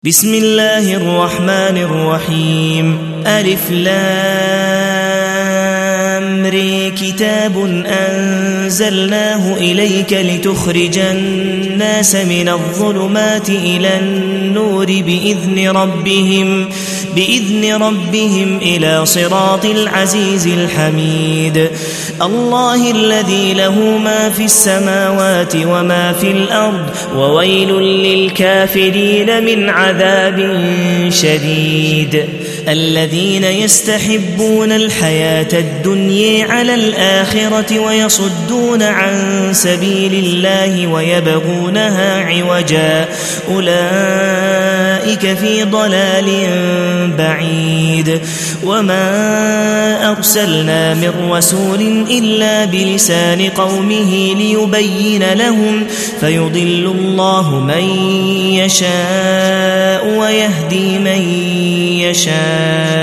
بسم الله الرحمن الرحيم ألف لام ر كتاب أنزلناه إليك لتخرج الناس من الظلمات إلى النور بإذن ربهم إلى صراط العزيز الحميد الله الذي له ما في السماوات وما في الأرض وويل للكافرين من عذاب شديد الذين يستحبون الحياة الدنيا على الآخرة ويصدون عن سبيل الله ويبغونها عوجا أولئك في ضلال بعيد وما أرسلنا من رسول إلا بلسان قومه ليبين لهم فيضل الله من يشاء ويهدي من يشاء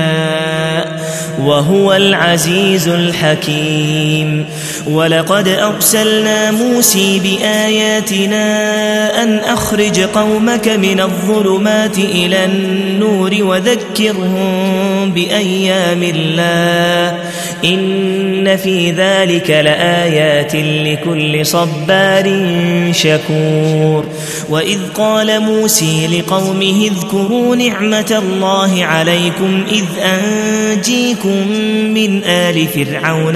وهو العزيز الحكيم ولقد أرسلنا موسى بآياتنا أن أخرج قومك من الظلمات إلى النور وذكرهم بأيام الله إن في ذلك لآيات لكل صبار شكور وإذ قال موسى لقومه اذكروا نعمة الله عليكم إذ أنجيكم من آل فرعون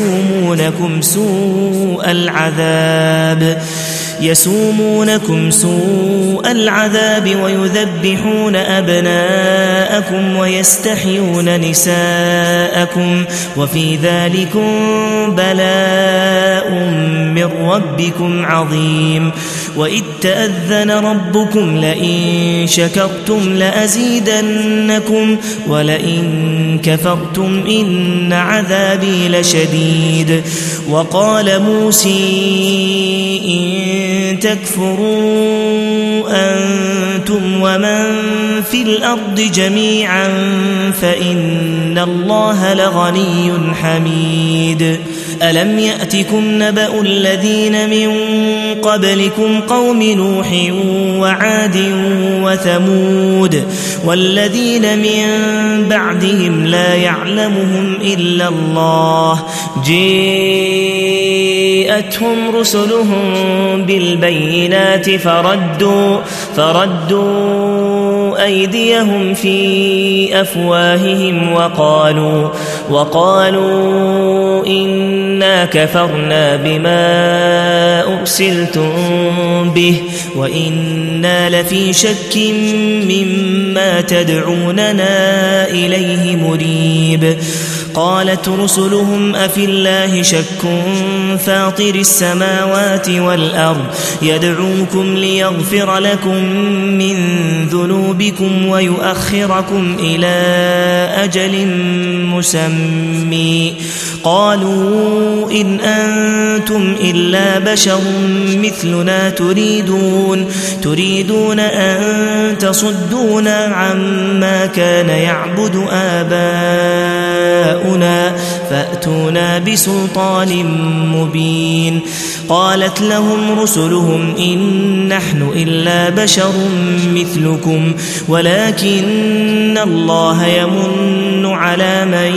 يسومونكم سوء العذاب ويذبحون أبناءكم ويستحيون نساءكم وفي ذلكم بلاء من ربكم عظيم وإذ تأذن ربكم لئن شكرتم لأزيدنكم ولئن كفرتم إن عذابي لشديد وقال موسى إن تكفروا أنتم ومن في الأرض جميعا فإن الله لغني حميد ألم يأتكم نبأ الذين من قبلكم قوم نوح وعاد وثمود والذين من بعدهم لا يعلمهم إلا الله جاءتهم رسلهم بالبينات فردوا أيديهم في أفواههم وقالوا إنا كفرنا بما أرسلتم به وإنا لفي شك مما تدعوننا إليه مريب قالت رسلهم أفي الله شك فاطر السماوات والأرض يدعوكم ليغفر لكم من ذنوبكم ويؤخركم إلى أجل مسمى قالوا إن أنتم إلا بشر مثلنا تريدون أن تصدونا عما كان يعبد آباؤنا فأتونا بسلطان مبين قالت لهم رسلهم إن نحن إلا بشر مثلكم ولكن الله يمن على من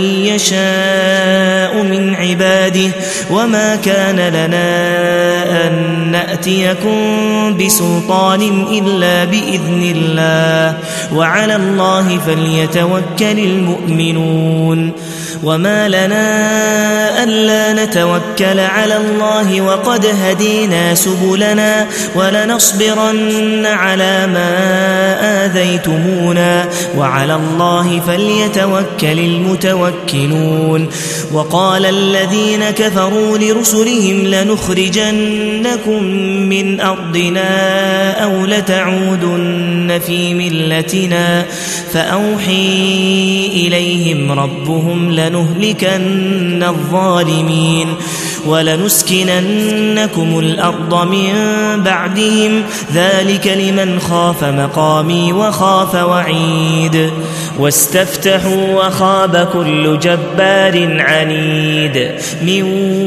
يشاء من عباده وما كان لنا أن نأتيكم بسلطان إلا بإذن الله وعلى الله فليتوكل المؤمنون وما لنا ألا نتوكل على الله وقد هدينا سبلنا ولنصبرن على ما آذيتمونا وعلى الله فليتوكل المتوكلون وقال الذين كفروا لرسلهم لنخرجنكم من أرضنا أو لتعودن في ملتنا فأوحي إليهم ربهم لنهلكن الظالمين ولنسكننكم الأرض من بعدهم ذلك لمن خاف مقامي وخاف وعيد واستفتحوا وخاب كل جبار عنيد من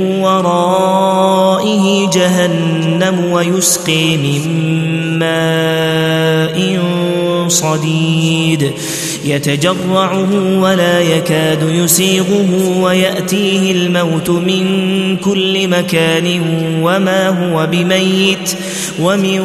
ورائه جهنم ويسقي من ماء صديد يتجرعه ولا يكاد يسيغه ويأتيه الموت من كل مكان وما هو بميت ومن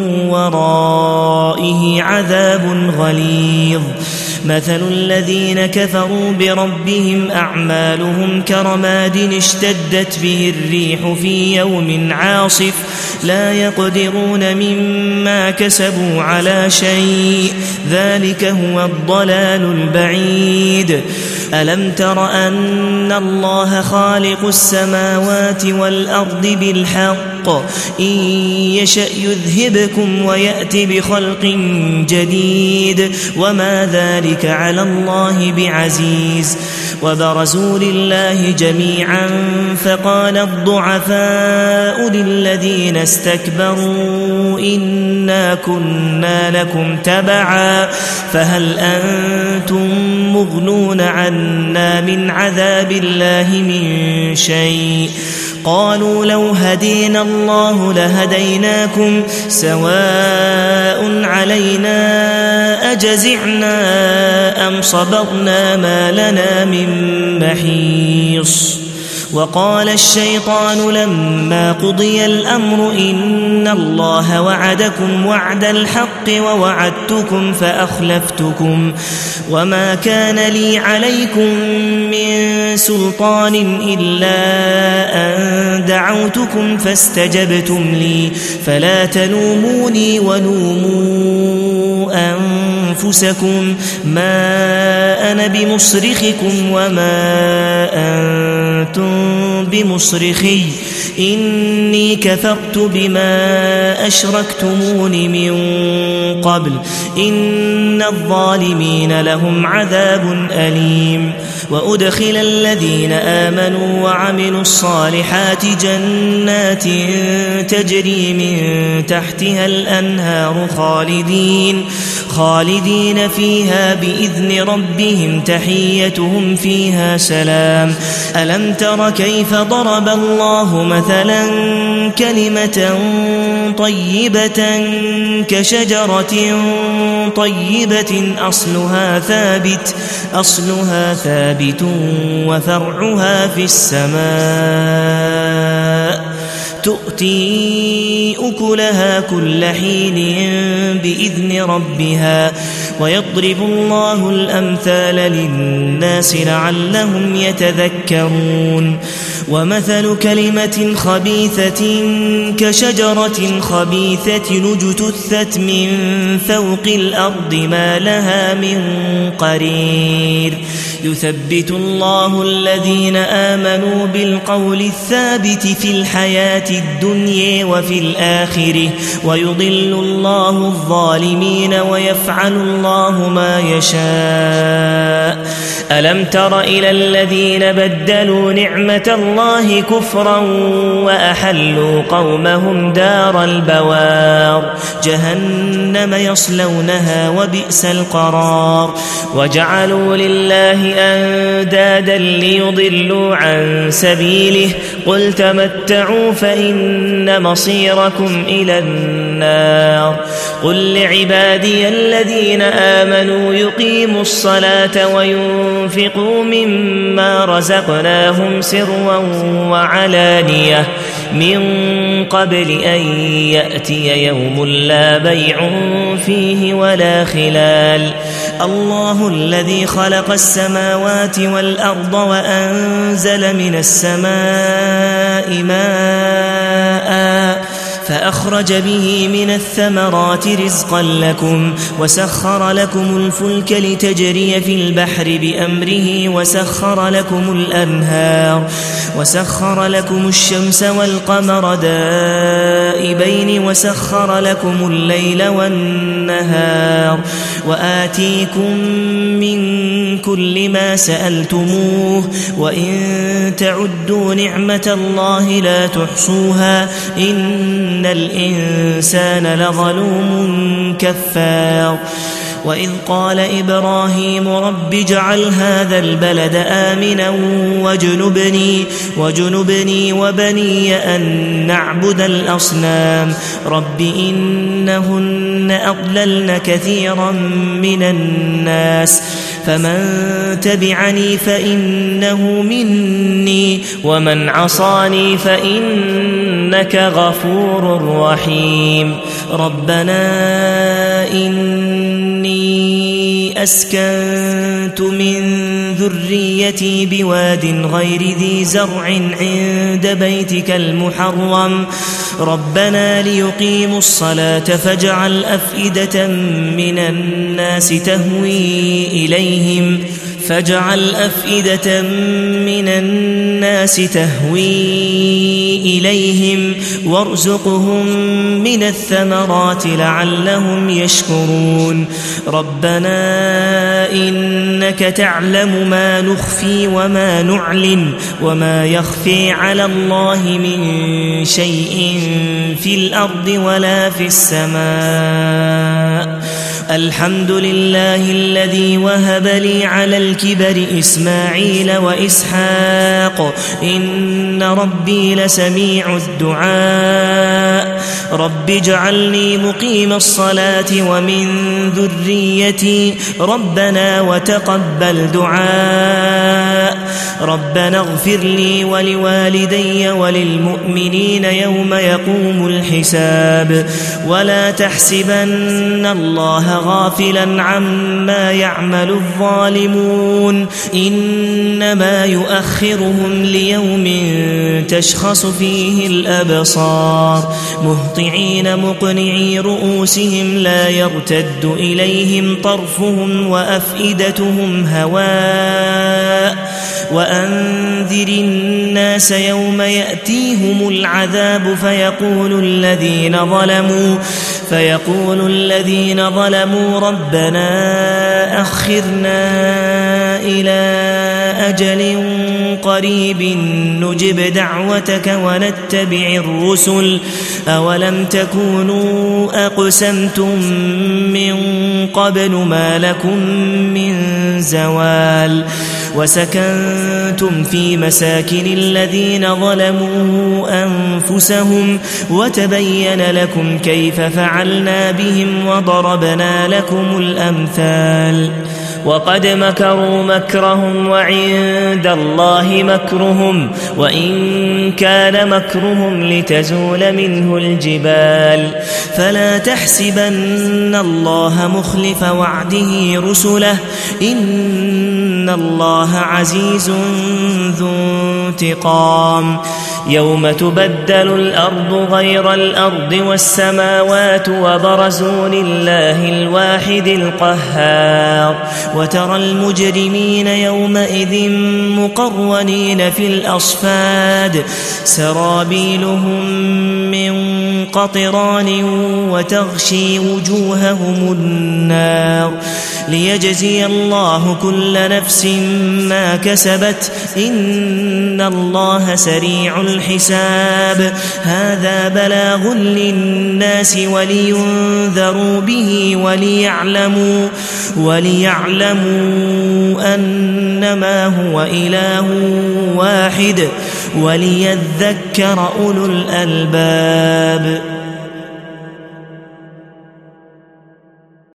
ورائه عذاب غليظ مثل الذين كفروا بربهم أعمالهم كرماد اشتدت به الريح في يوم عاصف لا يقدرون مما كسبوا على شيء ذلك هو الضلال البعيد ألم تر أن الله خالق السماوات والأرض بالحق إن يشأ يذهبكم ويأتي بخلق جديد وما ذلك على الله بعزيز وبرزوا لله جميعا فقال الضعفاء للذين استكبروا إنا كنا لكم تبعا فهل أنتم مغنون عنا من عذاب الله من شيء قالوا لو هدينا الله لهديناكم سواء علينا أجزعنا أم صبرنا ما لنا من محيص وقال الشيطان لما قضي الأمر إن الله وعدكم وعد الحق ووعدتكم فأخلفتكم وما كان لي عليكم من سلطان إلا أن دعوتكم فاستجبتم لي فلا تلوموني ولوموا أنفسكم ما أنا بمصرخكم وما أنتم بمصرخي إني كفرت بما أشركتمون من قبل إن الظالمين لهم عذاب أليم وأدخل الذين آمنوا وعملوا الصالحات جنات تجري من تحتها الأنهار خالدين فيها بإذن ربهم تحيتهم فيها سلام ألم تر كيف ضرب الله مثلا كلمة طيبة كشجرة طيبة أصلها ثابت وفرعها في السماء تؤتي أكلها كل حين بإذن ربها ويضرب الله الأمثال للناس لعلهم يتذكرون ومثل كلمة خبيثة كشجرة خبيثة اجتثت من فوق الأرض ما لها من قرير يثبت الله الذين آمنوا بالقول الثابت في الحياة الدنيا وفي الآخرة ويضل الله الظالمين ويفعل الله ما يشاء ألم تر إلى الذين بدلوا نعمة الله كفرا وأحلوا قومهم دار البوار جهنم يصلونها وبئس القرار وجعلوا لله أندادا ليضلوا عن سبيله قل تمتعوا فإن مصيركم إلى النار قل لعبادي الذين آمنوا يقيموا الصلاة وينفقوا مما رزقناهم سرا وعلانية من قبل أن يأتي يوم لا بيع فيه ولا خلال الله الذي خلق السماوات والأرض وأنزل من السماء ماء فأخرج به من الثمرات رزقا لكم وسخر لكم الفلك لتجري في البحر بأمره وسخر لكم الأنهار وسخر لكم الشمس والقمر دائبين وسخر لكم الليل والنهار وآتيكم من كل ما سألتموه وإن تعدوا نعمة الله لا تحصوها إن الإنسان لظلوم كفار وإذ قال إبراهيم رب اجعل هذا البلد آمنا واجنبني وبني أن نعبد الأصنام رب إنهن أضللن كثيرا من الناس فمن تبعني فإنه مني ومن عصاني فإنك غفور رحيم ربنا إني أسكنت من ذريتي بواد غير ذي زرع عند بيتك المحرم ربنا ليقيموا الصلاة فاجعل أفئدة من الناس تهوي إليهم وارزقهم من الثمرات لعلهم يشكرون ربنا إنك تعلم ما نخفي وما نعلن وما يخفي على الله من شيء في الأرض ولا في السماء الحمد لله الذي وهب لي على الكبر إسماعيل وإسحاق إن ربي لسميع الدعاء رب اجعلني مقيم الصلاة ومن ذريتي ربنا وتقبل دعاء ربنا اغفر لي ولوالدي وللمؤمنين يوم يقوم الحساب ولا تحسبن الله غافلا عما يعمل الظالمون إنما يؤخرهم ليوم تشخص فيه الأبصار مهطعين مقنعي رؤوسهم لا يرتد إليهم طرفهم وأفئدتهم هواء وأنذر الناس يوم يأتيهم العذاب فيقول الذين ظلموا ربنا أخرنا إلى أجل قريب نجب دعوتك ونتبع الرسل أولم تكونوا أقسمتم من قبل ما لكم من زوال وسكنتم في مساكن الذين ظلموا أنفسهم وتبين لكم كيف فعلنا بهم وضربنا لكم الأمثال وقد مكروا مكرهم وعند الله مكرهم وإن كان مكرهم لتزول منه الجبال فلا تحسبن الله مخلف وعده رسله إن الله عزيز ذو انتقام يوم تبدل الأرض غير الأرض والسماوات وبرزوا لله الواحد القهار وترى المجرمين يومئذ مقرنين في الأصفاد سرابيلهم من قطران وتغشي وجوههم النار ليجزي الله كل نفس ما كسبت إن الله سريع الحساب هذا بلاغ للناس ولينذروا به وليعلموا أنما هو إله واحد وليذكر أولو الألباب